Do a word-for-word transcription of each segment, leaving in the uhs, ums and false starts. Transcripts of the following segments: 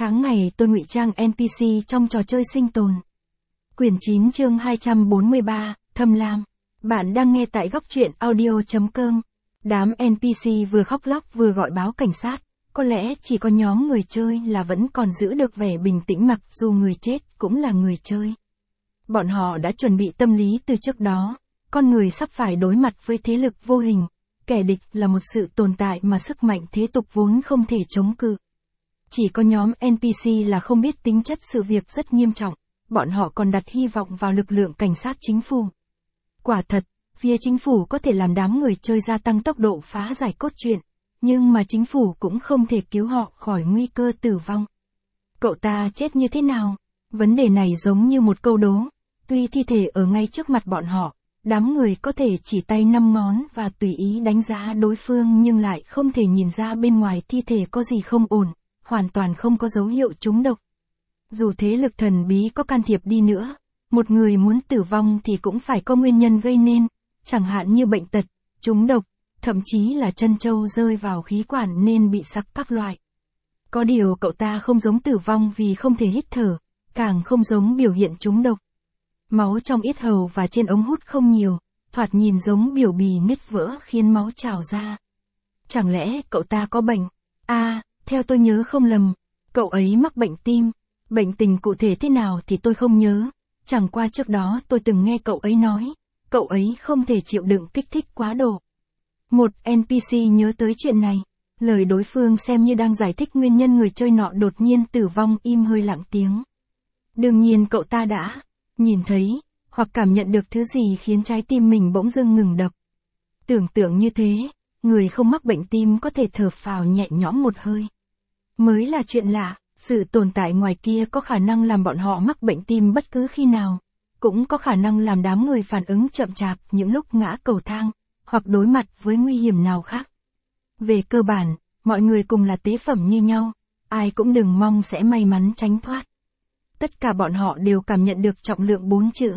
Tháng ngày tôi ngụy trang en pê xê trong trò chơi sinh tồn. Quyển chín chương hai trăm bốn mươi ba, Thâm Lam. Bạn đang nghe tại góc truyện audio chấm com. Đám en pê xê vừa khóc lóc vừa gọi báo cảnh sát. Có lẽ chỉ có nhóm người chơi là vẫn còn giữ được vẻ bình tĩnh mặc dù người chết cũng là người chơi. Bọn họ đã chuẩn bị tâm lý từ trước đó. Con người sắp phải đối mặt với thế lực vô hình. Kẻ địch là một sự tồn tại mà sức mạnh thế tục vốn không thể chống cự. Chỉ có nhóm en pê xê là không biết tính chất sự việc rất nghiêm trọng, bọn họ còn đặt hy vọng vào lực lượng cảnh sát chính phủ. Quả thật, phía chính phủ có thể làm đám người chơi gia tăng tốc độ phá giải cốt truyện, nhưng mà chính phủ cũng không thể cứu họ khỏi nguy cơ tử vong. Cậu ta chết như thế nào? Vấn đề này giống như một câu đố, tuy thi thể ở ngay trước mặt bọn họ, đám người có thể chỉ tay năm ngón và tùy ý đánh giá đối phương nhưng lại không thể nhìn ra bên ngoài thi thể có gì không ổn. Hoàn toàn không có dấu hiệu trúng độc. Dù thế lực thần bí có can thiệp đi nữa, một người muốn tử vong thì cũng phải có nguyên nhân gây nên, chẳng hạn như bệnh tật, trúng độc, thậm chí là chân châu rơi vào khí quản nên bị sặc các loại. Có điều cậu ta không giống tử vong vì không thể hít thở, càng không giống biểu hiện trúng độc. Máu trong yết hầu và trên ống hút không nhiều, thoạt nhìn giống biểu bì nứt vỡ khiến máu trào ra. Chẳng lẽ cậu ta có bệnh? À, theo tôi nhớ không lầm, cậu ấy mắc bệnh tim, bệnh tình cụ thể thế nào thì tôi không nhớ, chẳng qua trước đó tôi từng nghe cậu ấy nói, cậu ấy không thể chịu đựng kích thích quá độ. Một en pê xê nhớ tới chuyện này, lời đối phương xem như đang giải thích nguyên nhân người chơi nọ đột nhiên tử vong im hơi lặng tiếng. Đương nhiên cậu ta đã nhìn thấy, hoặc cảm nhận được thứ gì khiến trái tim mình bỗng dưng ngừng đập. Tưởng tượng như thế, người không mắc bệnh tim có thể thở phào nhẹ nhõm một hơi. Mới là chuyện lạ, sự tồn tại ngoài kia có khả năng làm bọn họ mắc bệnh tim bất cứ khi nào, cũng có khả năng làm đám người phản ứng chậm chạp những lúc ngã cầu thang, hoặc đối mặt với nguy hiểm nào khác. Về cơ bản, mọi người cùng là tế phẩm như nhau, ai cũng đừng mong sẽ may mắn tránh thoát. Tất cả bọn họ đều cảm nhận được trọng lượng bốn chữ.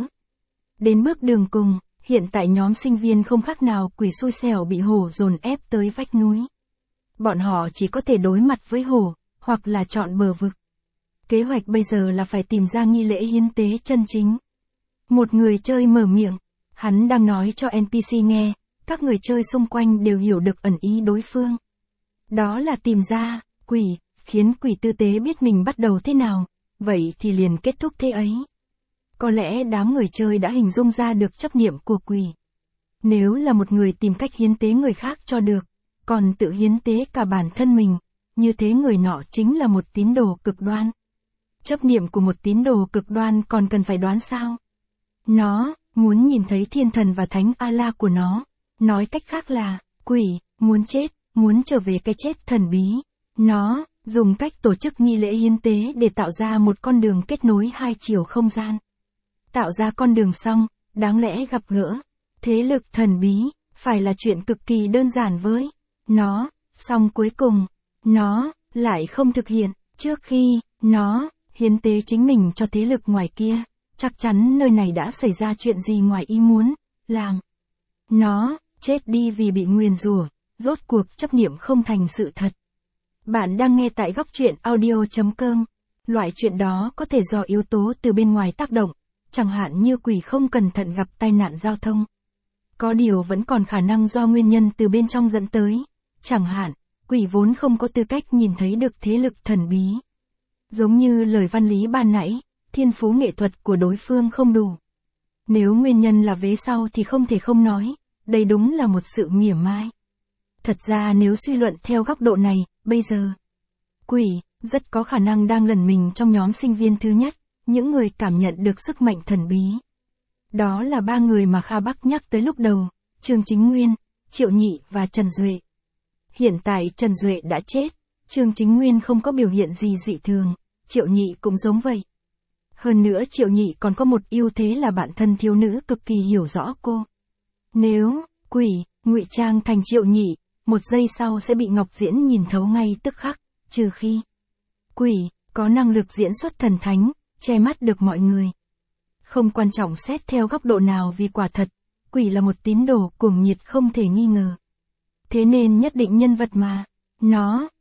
Đến bước đường cùng, hiện tại nhóm sinh viên không khác nào quỷ xui xẻo bị hổ dồn ép tới vách núi. Bọn họ chỉ có thể đối mặt với hổ, hoặc là chọn bờ vực. Kế hoạch bây giờ là phải tìm ra nghi lễ hiến tế chân chính. Một người chơi mở miệng, hắn đang nói cho en pê xê nghe, các người chơi xung quanh đều hiểu được ẩn ý đối phương. Đó là tìm ra quỷ, khiến quỷ tư tế biết mình bắt đầu thế nào, vậy thì liền kết thúc thế ấy. Có lẽ đám người chơi đã hình dung ra được chấp niệm của quỷ. Nếu là một người tìm cách hiến tế người khác cho được, còn tự hiến tế cả bản thân mình, như thế người nọ chính là một tín đồ cực đoan. Chấp niệm của một tín đồ cực đoan còn cần phải đoán sao? Nó muốn nhìn thấy thiên thần và thánh Allah của nó, nói cách khác là quỷ muốn chết, muốn trở về cái chết thần bí. Nó dùng cách tổ chức nghi lễ hiến tế để tạo ra một con đường kết nối hai chiều không gian. Tạo ra con đường xong, đáng lẽ gặp gỡ thế lực thần bí phải là chuyện cực kỳ đơn giản với nó, song cuối cùng nó lại không thực hiện. Trước khi nó hiến tế chính mình cho thế lực ngoài kia, chắc chắn nơi này đã xảy ra chuyện gì ngoài ý muốn làm. Nó chết đi vì bị nguyền rủa, rốt cuộc chấp niệm không thành sự thật. Bạn đang nghe tại góc truyện audio chấm com. Loại chuyện đó có thể do yếu tố từ bên ngoài tác động, chẳng hạn như quỷ không cẩn thận gặp tai nạn giao thông. Có điều vẫn còn khả năng do nguyên nhân từ bên trong dẫn tới, chẳng hạn, quỷ vốn không có tư cách nhìn thấy được thế lực thần bí. Giống như lời văn lý ban nãy, thiên phú nghệ thuật của đối phương không đủ. Nếu nguyên nhân là vế sau thì không thể không nói, đây đúng là một sự mỉa mai. Thật ra nếu suy luận theo góc độ này, bây giờ, quỷ rất có khả năng đang lẩn mình trong nhóm sinh viên thứ nhất, những người cảm nhận được sức mạnh thần bí. Đó là ba người mà Kha Bắc nhắc tới lúc đầu, Trương Chính Nguyên, Triệu Nhị và Trần Duệ. Hiện tại Trần Duệ đã chết, Trương Chính Nguyên không có biểu hiện gì dị thường, Triệu Nhị cũng giống vậy. Hơn nữa Triệu Nhị còn có một ưu thế là bản thân thiếu nữ cực kỳ hiểu rõ cô. Nếu quỷ ngụy trang thành Triệu Nhị, một giây sau sẽ bị Ngọc Diễn nhìn thấu ngay tức khắc, trừ khi quỷ có năng lực diễn xuất thần thánh, che mắt được mọi người. Không quan trọng xét theo góc độ nào vì quả thật, quỷ là một tín đồ cuồng nhiệt không thể nghi ngờ. Thế nên nhất định nhân vật mà nó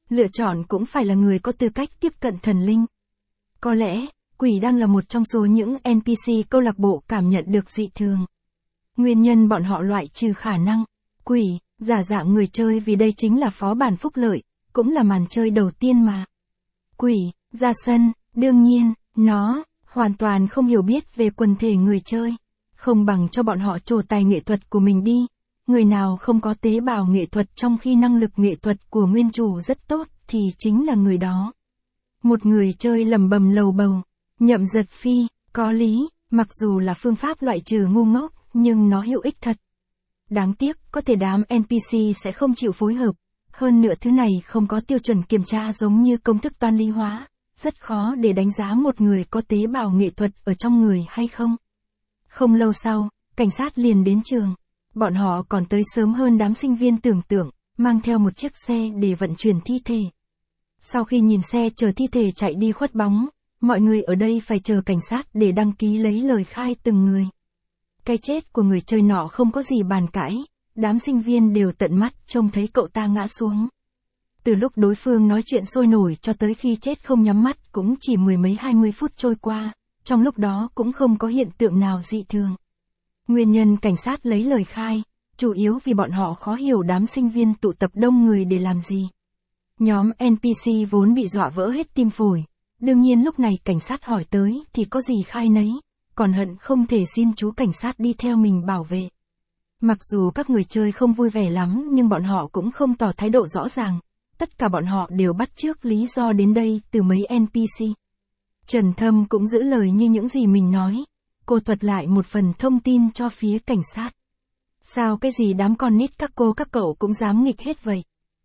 Lựa chọn cũng phải là người có tư cách tiếp cận thần linh. Có lẽ, quỷ đang là một trong số những en pê xê câu lạc bộ cảm nhận được dị thường. Nguyên nhân bọn họ loại trừ khả năng quỷ, giả dạng người chơi vì đây chính là phó bản phúc lợi, cũng là màn chơi đầu tiên mà. Quỷ, ra sân, đương nhiên, nó hoàn toàn không hiểu biết về quần thể người chơi. Không bằng cho bọn họ trổ tài nghệ thuật của mình đi. Người nào không có tế bào nghệ thuật trong khi năng lực nghệ thuật của nguyên chủ rất tốt thì chính là người đó. Một người chơi lầm bầm lầu bầu. Nhậm Giật Phi, có lý, mặc dù là phương pháp loại trừ ngu ngốc, nhưng nó hữu ích thật. Đáng tiếc, có thể đám en pê xê sẽ không chịu phối hợp. Hơn nữa thứ này không có tiêu chuẩn kiểm tra giống như công thức toán lý hóa. Rất khó để đánh giá một người có tế bào nghệ thuật ở trong người hay không. Không lâu sau, cảnh sát liền đến trường. Bọn họ còn tới sớm hơn đám sinh viên tưởng tượng, mang theo một chiếc xe để vận chuyển thi thể. Sau khi nhìn xe chở thi thể chạy đi khuất bóng, mọi người ở đây phải chờ cảnh sát để đăng ký lấy lời khai từng người. Cái chết của người chơi nọ không có gì bàn cãi, đám sinh viên đều tận mắt trông thấy cậu ta ngã xuống. Từ lúc đối phương nói chuyện sôi nổi cho tới khi chết không nhắm mắt cũng chỉ mười mấy hai mươi phút trôi qua, trong lúc đó cũng không có hiện tượng nào dị thường. Nguyên nhân cảnh sát lấy lời khai, chủ yếu vì bọn họ khó hiểu đám sinh viên tụ tập đông người để làm gì. Nhóm en pê xê vốn bị dọa vỡ hết tim phổi, đương nhiên lúc này cảnh sát hỏi tới thì có gì khai nấy, còn hận không thể xin chú cảnh sát đi theo mình bảo vệ. Mặc dù các người chơi không vui vẻ lắm nhưng bọn họ cũng không tỏ thái độ rõ ràng, tất cả bọn họ đều bắt chước lý do đến đây từ mấy en pê xê. Trần Thâm cũng giữ lời như những gì mình nói. Cô thuật lại một phần thông tin cho phía cảnh sát. Sao cái gì đám con nít các cô các cậu cũng dám nghịch hết vậy?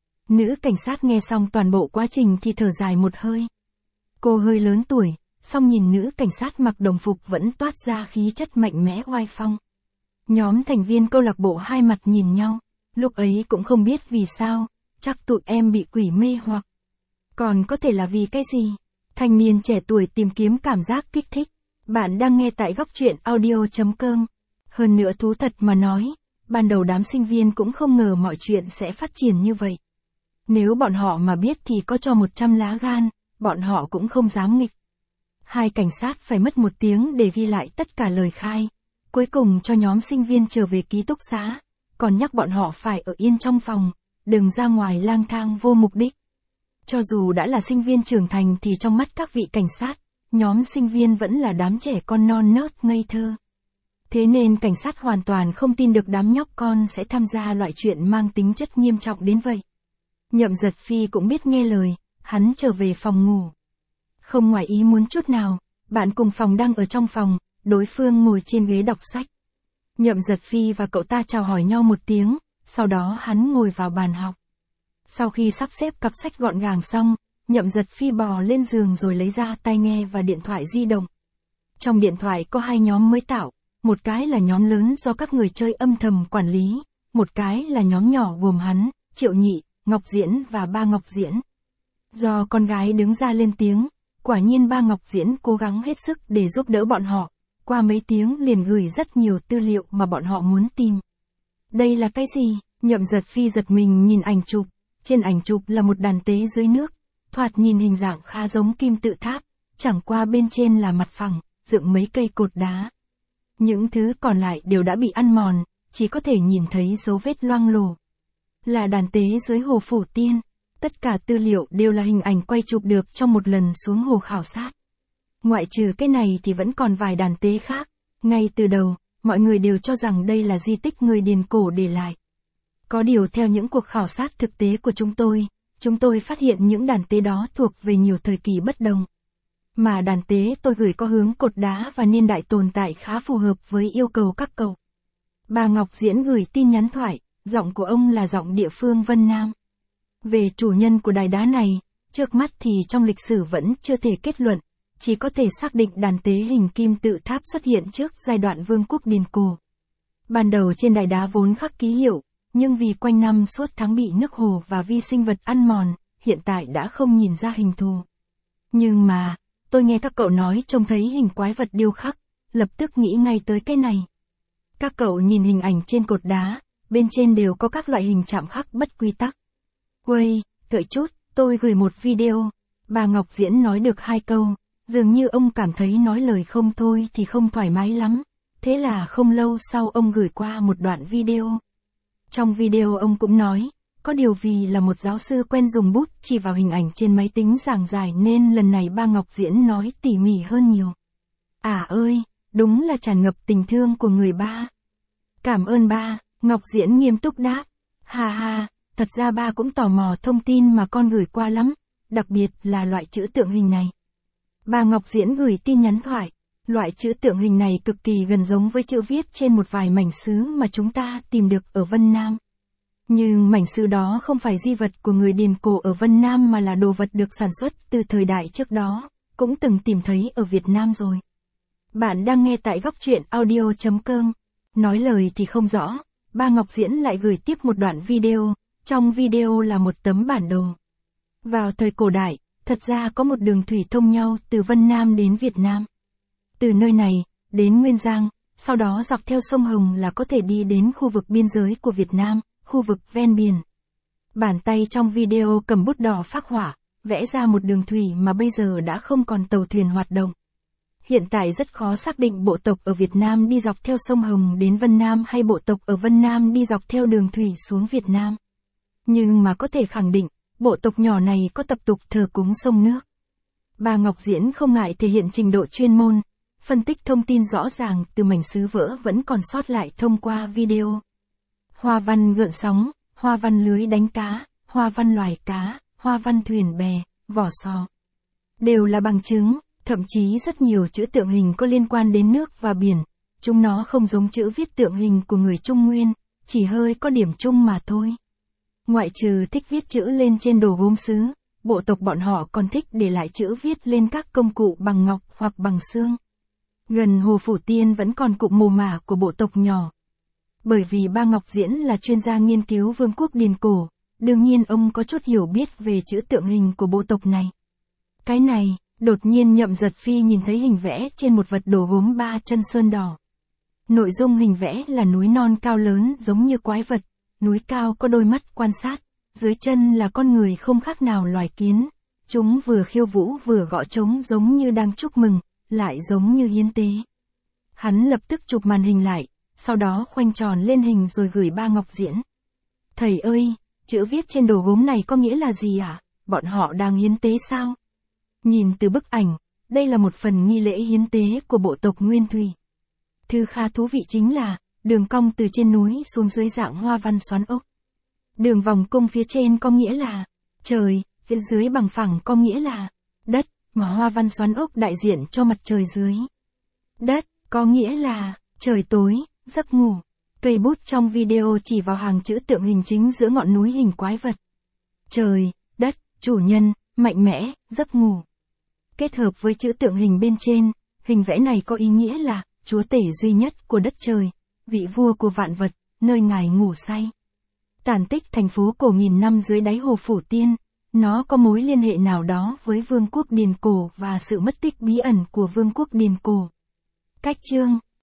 Nữ cảnh sát nghe xong toàn bộ quá trình thì thở dài một hơi. Cô hơi lớn tuổi, song nhìn nữ cảnh sát mặc đồng phục vẫn toát ra khí chất mạnh mẽ oai phong. Nhóm thành viên câu lạc bộ hai mặt nhìn nhau, lúc ấy cũng không biết vì sao, chắc tụi em bị quỷ mê hoặc. Còn có thể là vì cái gì? Thanh niên trẻ tuổi tìm kiếm cảm giác kích thích. Bạn đang nghe tại góc truyện audio.com. Hơn nữa thú thật mà nói, ban đầu đám sinh viên cũng không ngờ mọi chuyện sẽ phát triển như vậy. Nếu bọn họ mà biết thì có cho một trăm lá gan, bọn họ cũng không dám nghịch. Hai cảnh sát phải mất một tiếng để ghi lại tất cả lời khai. Cuối cùng cho nhóm sinh viên trở về ký túc xá, còn nhắc bọn họ phải ở yên trong phòng, đừng ra ngoài lang thang vô mục đích. Cho dù đã là sinh viên trưởng thành thì trong mắt các vị cảnh sát, nhóm sinh viên vẫn là đám trẻ con non nớt ngây thơ. Thế nên cảnh sát hoàn toàn không tin được đám nhóc con sẽ tham gia loại chuyện mang tính chất nghiêm trọng đến vậy. Nhậm Giật Phi cũng biết nghe lời, hắn trở về phòng ngủ. Không ngoài ý muốn chút nào, bạn cùng phòng đang ở trong phòng, đối phương ngồi trên ghế đọc sách. Nhậm Giật Phi và cậu ta chào hỏi nhau một tiếng, sau đó hắn ngồi vào bàn học. Sau khi sắp xếp cặp sách gọn gàng xong, Nhậm Giật Phi bò lên giường rồi lấy ra tai nghe và điện thoại di động. Trong điện thoại có hai nhóm mới tạo, một cái là nhóm lớn do các người chơi âm thầm quản lý, một cái là nhóm nhỏ gồm hắn, Triệu Nhị, Ngọc Diễn và Ba Ngọc Diễn. Do con gái đứng ra lên tiếng, quả nhiên Ba Ngọc Diễn cố gắng hết sức để giúp đỡ bọn họ, qua mấy tiếng liền gửi rất nhiều tư liệu mà bọn họ muốn tìm. Đây là cái gì? Nhậm Giật Phi giật mình nhìn ảnh chụp, trên ảnh chụp là một đàn tế dưới nước, thoạt nhìn hình dạng khá giống kim tự tháp, chẳng qua bên trên là mặt phẳng, dựng mấy cây cột đá. Những thứ còn lại đều đã bị ăn mòn, chỉ có thể nhìn thấy dấu vết loang lổ. Là đàn tế dưới hồ Phủ Tiên, tất cả tư liệu đều là hình ảnh quay chụp được trong một lần xuống hồ khảo sát. Ngoại trừ cái này thì vẫn còn vài đàn tế khác, ngay từ đầu, mọi người đều cho rằng đây là di tích người Điền cổ để lại. Có điều theo những cuộc khảo sát thực tế của chúng tôi, chúng tôi phát hiện những đàn tế đó thuộc về nhiều thời kỳ bất đồng. Mà đàn tế tôi gửi có hướng cột đá và niên đại tồn tại khá phù hợp với yêu cầu các cậu. Bà Ngọc Diễn gửi tin nhắn thoại, giọng của ông là giọng địa phương Vân Nam. Về chủ nhân của đài đá này, trước mắt thì trong lịch sử vẫn chưa thể kết luận, chỉ có thể xác định đàn tế hình kim tự tháp xuất hiện trước giai đoạn Vương quốc Điền cổ. Ban đầu trên đài đá vốn khắc ký hiệu, nhưng vì quanh năm suốt tháng bị nước hồ và vi sinh vật ăn mòn, hiện tại đã không nhìn ra hình thù. Nhưng mà, tôi nghe các cậu nói trông thấy hình quái vật điêu khắc, lập tức nghĩ ngay tới cái này. Các cậu nhìn hình ảnh trên cột đá, bên trên đều có các loại hình chạm khắc bất quy tắc. Uầy, đợi chút, Tôi gửi một video, bà Ngọc Diễn nói được hai câu, dường như ông cảm thấy nói lời không thôi thì không thoải mái lắm, thế là không lâu sau ông gửi qua một đoạn video. Trong video ông cũng nói, có điều vì là một giáo sư quen dùng bút chỉ vào hình ảnh trên máy tính giảng giải nên lần này ba Ngọc Diễn nói tỉ mỉ hơn nhiều. À ơi, đúng là tràn ngập tình thương của người ba. Cảm ơn ba, Ngọc Diễn nghiêm túc đáp. Ha ha, thật ra ba cũng tò mò thông tin mà con gửi qua lắm, đặc biệt là loại chữ tượng hình này. Bà Ngọc Diễn gửi tin nhắn thoại, loại chữ tượng hình này cực kỳ gần giống với chữ viết trên một vài mảnh sứ mà chúng ta tìm được ở Vân Nam. Nhưng mảnh sứ đó không phải di vật của người Điền Cổ ở Vân Nam mà là đồ vật được sản xuất từ thời đại trước đó, cũng từng tìm thấy ở Việt Nam rồi. Bạn đang nghe tại góc truyện audio chấm com. Nói lời thì không rõ, ba Ngọc Diễn lại gửi tiếp một đoạn video, trong video là một tấm bản đồ. Vào thời cổ đại, thật ra có một đường thủy thông nhau từ Vân Nam đến Việt Nam. Từ nơi này, đến Nguyên Giang, sau đó dọc theo sông Hồng là có thể đi đến khu vực biên giới của Việt Nam, khu vực ven biển. Bàn tay trong video cầm bút đỏ phác họa, vẽ ra một đường thủy mà bây giờ đã không còn tàu thuyền hoạt động. Hiện tại rất khó xác định bộ tộc ở Việt Nam đi dọc theo sông Hồng đến Vân Nam hay bộ tộc ở Vân Nam đi dọc theo đường thủy xuống Việt Nam. Nhưng mà có thể khẳng định, bộ tộc nhỏ này có tập tục thờ cúng sông nước. Bà Ngọc Diễn không ngại thể hiện trình độ chuyên môn, phân tích thông tin rõ ràng từ mảnh sứ vỡ vẫn còn sót lại thông qua video. Hoa văn gợn sóng, hoa văn lưới đánh cá, hoa văn loài cá, hoa văn thuyền bè, vỏ sò. Đều là bằng chứng, thậm chí rất nhiều chữ tượng hình có liên quan đến nước và biển. Chúng nó không giống chữ viết tượng hình của người Trung Nguyên, chỉ hơi có điểm chung mà thôi. Ngoại trừ thích viết chữ lên trên đồ gốm sứ, bộ tộc bọn họ còn thích để lại chữ viết lên các công cụ bằng ngọc hoặc bằng xương. Gần Hồ Phủ Tiên vẫn còn cụm mồ mả của bộ tộc nhỏ. Bởi vì ba Ngọc Diễn là chuyên gia nghiên cứu vương quốc Điền Cổ, đương nhiên ông có chút hiểu biết về chữ tượng hình của bộ tộc này. Cái này, đột nhiên Nhậm Giật Phi nhìn thấy hình vẽ trên một vật đồ gốm ba chân sơn đỏ. Nội dung hình vẽ là núi non cao lớn giống như quái vật, núi cao có đôi mắt quan sát, dưới chân là con người không khác nào loài kiến. Chúng vừa khiêu vũ vừa gõ trống giống như đang chúc mừng, lại giống như hiến tế. Hắn lập tức chụp màn hình lại, sau đó khoanh tròn lên hình rồi gửi ba Ngọc Diễn. Thầy ơi, chữ viết trên đồ gốm này có nghĩa là gì ạ? À? Bọn họ đang hiến tế sao? Nhìn từ bức ảnh, đây là một phần nghi lễ hiến tế của bộ tộc Nguyên Thủy. Thứ khá thú vị chính là, đường cong từ trên núi xuống dưới dạng hoa văn xoắn ốc. Đường vòng cung phía trên có nghĩa là trời, phía dưới bằng phẳng có nghĩa là đất, mà hoa văn xoắn ốc đại diện cho mặt trời dưới. Đất, có nghĩa là trời tối, giấc ngủ. Cây bút trong video chỉ vào hàng chữ tượng hình chính giữa ngọn núi hình quái vật. Trời, đất, chủ nhân, mạnh mẽ, giấc ngủ. Kết hợp với chữ tượng hình bên trên, hình vẽ này có ý nghĩa là chúa tể duy nhất của đất trời, vị vua của vạn vật, nơi ngài ngủ say. Tàn tích thành phố cổ nghìn năm dưới đáy Hồ Phủ Tiên, nó có mối liên hệ nào đó với vương quốc Điền Cổ và sự mất tích bí ẩn của vương quốc Điền Cổ. Cách chương